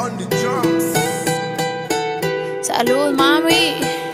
on the drums. Salud, mami.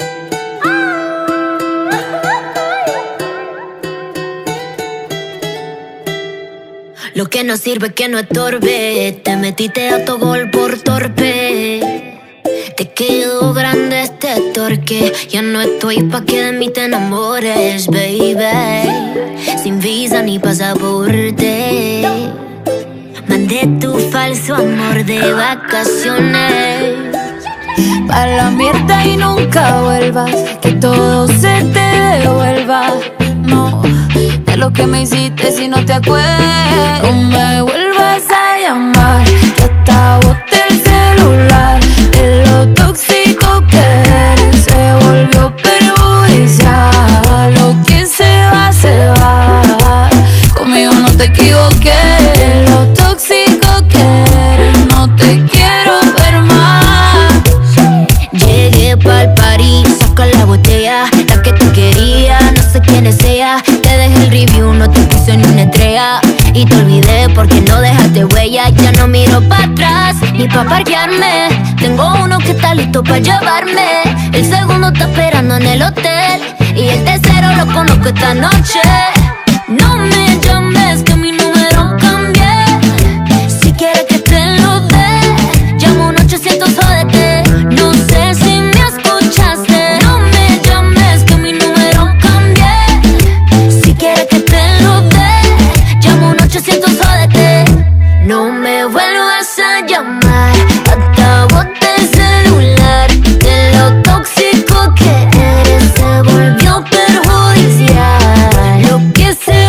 Lo que no sirve que no estorbe. Te metiste a tu gol por torpe. Te quedó grande este torque. Ya no estoy pa' que de mí te enamores, baby. Sin visa ni pasaporte. Mandé tu falso amor de vacaciones. Pa' la mierda y nunca vuelvas. Que todo se te devuelva. No, de lo que me hiciste si no te acuerdas. No me vuelvas a llamar. Que hasta boté el celular. De lo tóxico que eres se volvió perjudicial. Lo que se va. Conmigo no te equivoqué. De lo tóxico que eres no te quiero ver más. Llegué pa'l party, saca la botella. La que tú querías, no sé quién es ella. Te dejé el review, no te puse ni una estrella. Y te olvidé porque no dejaste huella. Ya no miro para atrás, ni pa' parquearme. Tengo uno que está listo pa' llevarme. El segundo está esperando en el hotel. Y el tercero lo conozco esta noche. No me llames que mi número cambié. Si quieres que te lo dé, llamo un 800 jódete. No sé si me escuchaste. No me llames que mi número cambié. Si quieres que te lo dé, llamo un 800 jódete. No me vuelvas a llamar. Hasta boté el celular. De lo tóxico que eres se volvió perjudicial. Lo que se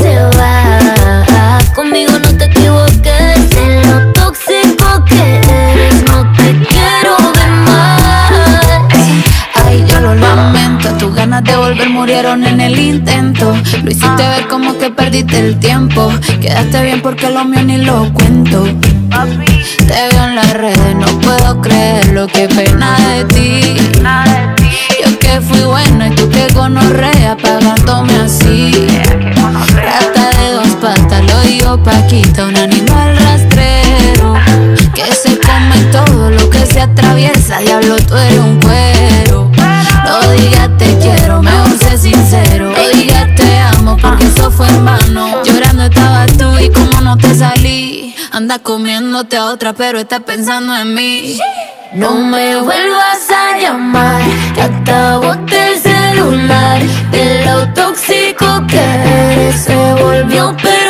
va. Conmigo no te equivoques. De lo tóxico que eres no te quiero ver más. Ay, yo lo lamento. Tus ganas de volver murieron en el intento. Lo hiciste ver como que perdiste el tiempo. Quedaste bien porque lo mío ni lo cuento. Te veo en las redes, no puedo creerlo. Qué pena de ti. Yo que fui buena y tú que gonorrea pagándome así. Rata de dos patas, lo digo Paquita, un animal rastrero que se come todo lo que se atraviesa. Diablo, tú eres un cuero. No digas te quiero, mejor sé sincero. No digas te amo porque eso fue en vano. Llorando estabas tú y como no te salí. Andas comiéndote a otra pero estás pensando en mí. No me vuelvas a llamar, que hasta boté el celular. De lo tóxico que eres se volvió pero